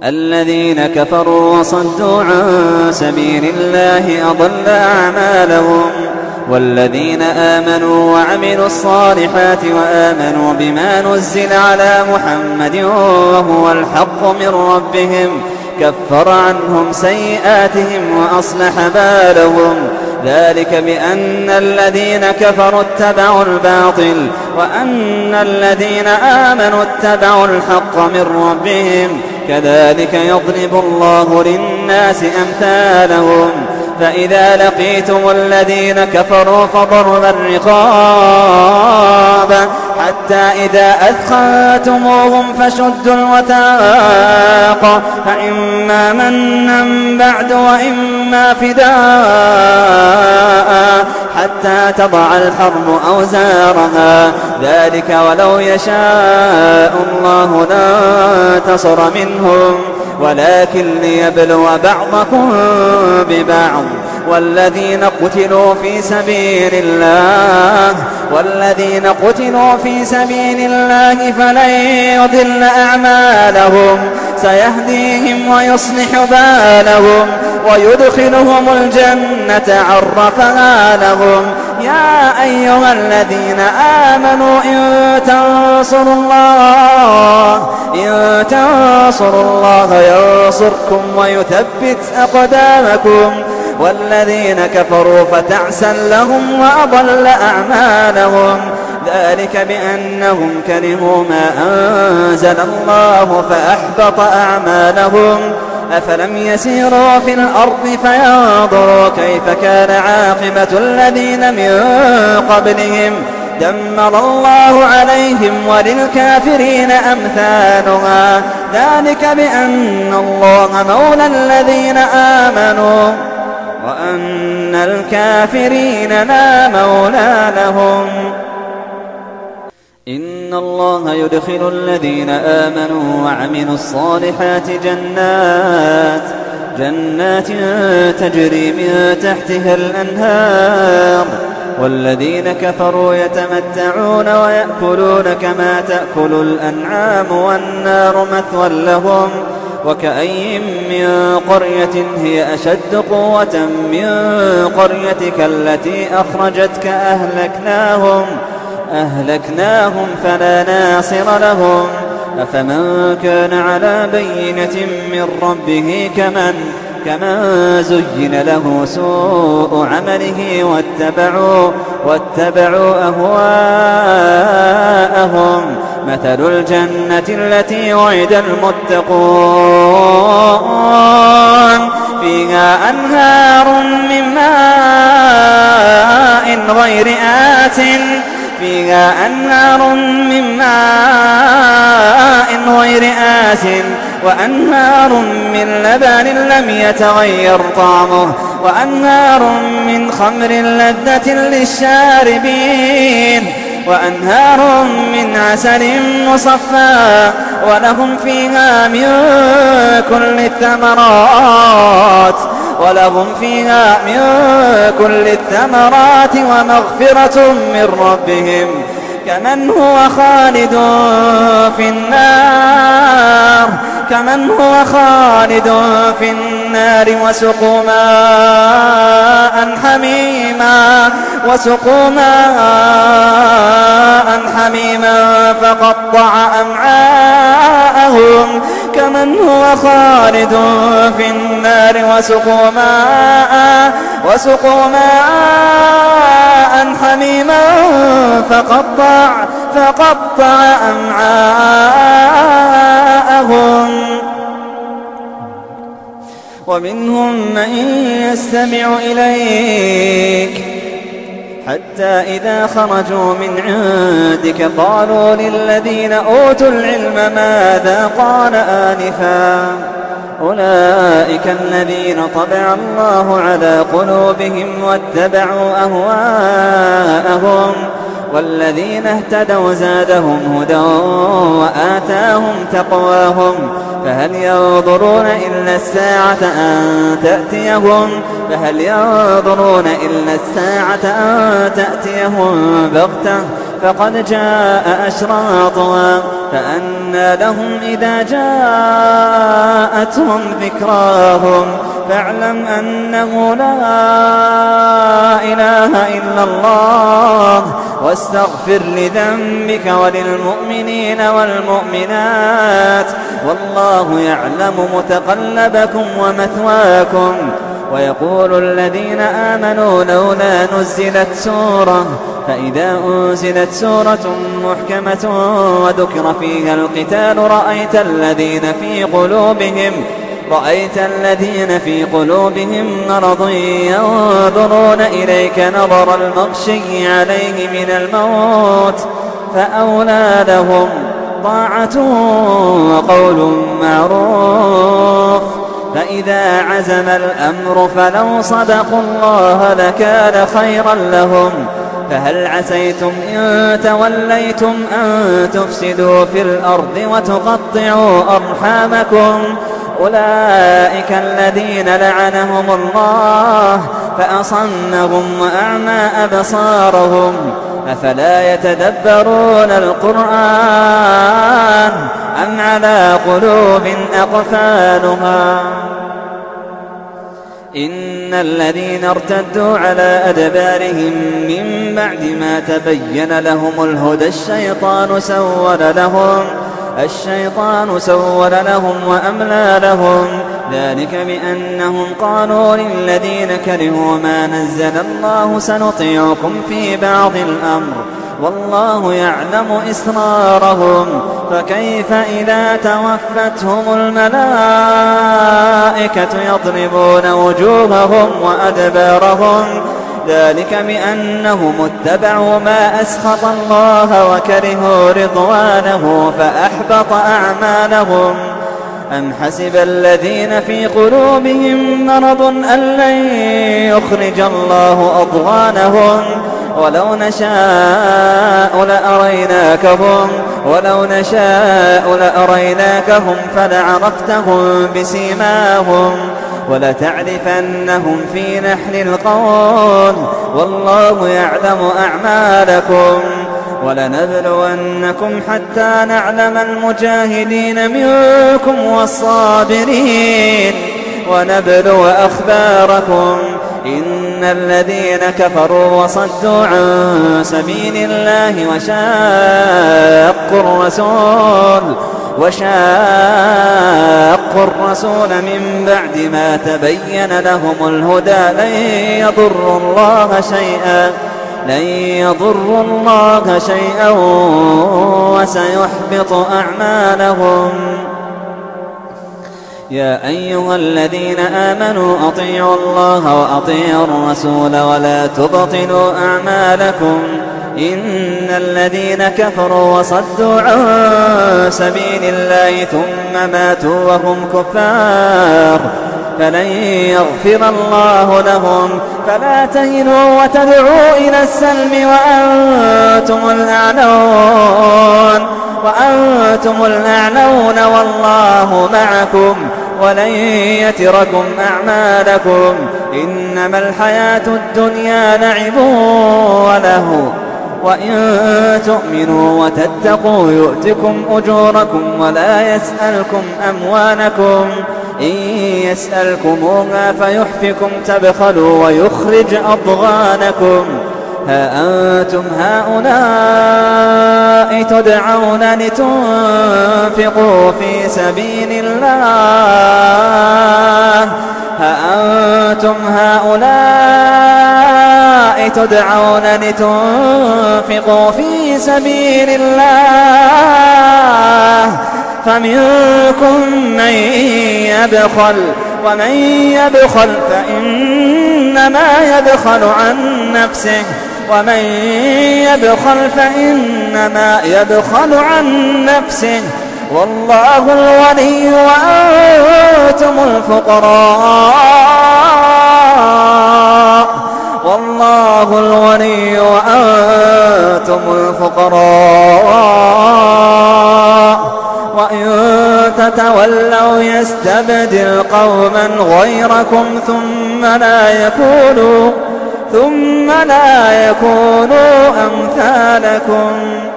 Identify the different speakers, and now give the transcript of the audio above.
Speaker 1: الذين كفروا وصدوا عن سبيل الله أضل أعمالهم. والذين آمنوا وعملوا الصالحات وآمنوا بما نزل على محمد وهو الحق من ربهم كفر عنهم سيئاتهم وأصلح بالهم. ذلك بأن الذين كفروا اتبعوا الباطل وأن الذين آمنوا اتبعوا الحق من ربهم. كذلك يضرب الله للناس أمثالهم. فإذا لقيتم الذين كفروا فضرب الرقاب حتى إذا أثخنتموهم فشدوا الوثاق فإما منا بعد وإما فداء حتى تضع الحرب أوزارها. ذلك ولو يشاء الله لانتصر منهم ولكن ليبلو بعضكم ببعض. والذين قتلوا في سبيل الله فلن يضل أعمالهم سيهديهم ويصلح بالهم ويدخلهم الجنة عرفها لهم. يا أيها الذين آمنوا إن تنصروا الله ينصركم ويثبت أقدامكم. والذين كفروا فتعسا لهم وأضل أعمالهم. ذلك بأنهم كرهوا ما أنزل الله فأحبط أعمالهم. أفلم يسيروا في الأرض فينظروا كيف كان عاقبة الذين من قبلهم دمر الله عليهم وللكافرين أمثالها. ذلك بأن الله مولى الذين آمنوا وأن الكافرين لا مولى لهم. إن الله يدخل الذين آمنوا وعملوا الصالحات جنات تجري من تحتها الأنهار. والذين كفروا يتمتعون ويأكلون كما تأكل الأنعام والنار مثوى لهم. وكأين من قرية هي أشد قوة من قريتك التي أخرجتك أهلكناهم فلا ناصر لهم. أفمن كان على بينة من ربه كمن زين له سوء عمله واتبعوا أهواءهم. مثل الجنة التي وعد المتقون فيها أنهار من ماء غير آسٍ وأنهار من لبن لم يتغير طعمه وأنهار من خمر لذة للشاربين وأنهار من عسل مصفى ولهم فيها من كل الثمرات ومغفرة من ربهم كمن هو خالد في النار وسقوا ماء حميما فقطع أمعاءهم كمن هو خالد في النار وسقوا ماء حميما فقطع أمعاءهم. ومنهم من يستمع إليك حتى إذا خرجوا من عندك قالوا للذين أوتوا العلم ماذا قال آنفا أولئك الذين طبع الله على قلوبهم واتبعوا أهواءهم. والذين اهتدوا زادهم هدى وآتاهم تقواهم فهل ينظرون إلا الساعة أن تأتيهم بغتة فقد جاء أشراطها فأنى لهم إذا جاءتهم جاءتهم ذكراهم فاعلم أنه لا إله إلا الله واستغفر لذنبك وللمؤمنين والمؤمنات والله يعلم متقلبكم ومثواكم. ويقول الذين آمنوا لولا نزلت سورة فإذا أنزلت سورة محكمة وذكر فيها القتال رأيت الذين في قلوبهم مرض ينظرون إليك نظر المغشي عليه من الموت فأولى لهم طاعة وقول معروف. فإذا عزم الأمر فلو صدقوا الله لكان خيرا لهم. فهل عسيتم إن توليتم أن تفسدوا في الأرض وتقطعوا أرحامكم أولئك الذين لعنهم الله فأصمهم وأعمى أبصارهم أفلا يتدبرون القرآن أم على قلوب أقفالها. إن الذين ارتدوا على أدبارهم من بعد ما تبين لهم الهدى الشيطان سول لهم وأملى لهم ذلك بأنهم قالوا للذين كرهوا ما نزل الله سنطيعكم في بعض الأمر والله يعلم إسرارهم فكيف إذا توفتهم الملائكة يضربون وجوههم وأدبارهم ذلك بأنهم اتبعوا ما أسخط الله وكرهوا رضوانه فأحبط أعمالهم. أم حسب الذين في قلوبهم مرض أن لن يخرج الله أضغانهم ولو نشاء لأريناكهم فلعرفتهم بسيماهم ولتعرفنهم في لحن القول والله يعلم أعمالكم. ولنبلونكم حتى نعلم المجاهدين منكم والصابرين ونبلو أخباركم. إن الذين كفروا وصدوا عن سبيل الله وشاقوا الرسول من بعد ما تبين لهم الهدى لن يضروا الله شيئا وسيحبط أعمالهم. يا أيها الذين آمنوا أطيعوا الله وأطيعوا الرسول ولا تبطلوا أعمالكم. إن الذين كفروا وصدوا عن سبيل الله ثم ماتوا وهم كفار فلن يغفر الله لهم فلا تهنوا وتدعوا إلى السلم وأنتم الأعلون والله معكم ولن يتركم أعمالكم. إنما الحياة الدنيا لعب ولهو وإن تؤمنوا وتتقوا يؤتكم أجوركم ولا يسألكم أموالكم. إن يسألكموها فيحفكم تبخلوا ويخرج أضغانكم. ها أنتم هؤلاء تدعون لتنفقوا في سبيل الله فمنكم من يبخل ومن يبخل فإنما يبخل عن نفسه ومن والله الولي وأنتم الفقراء وإن تتولوا يستبدل قوما غيركم ثم لا يكونوا أمثالكم.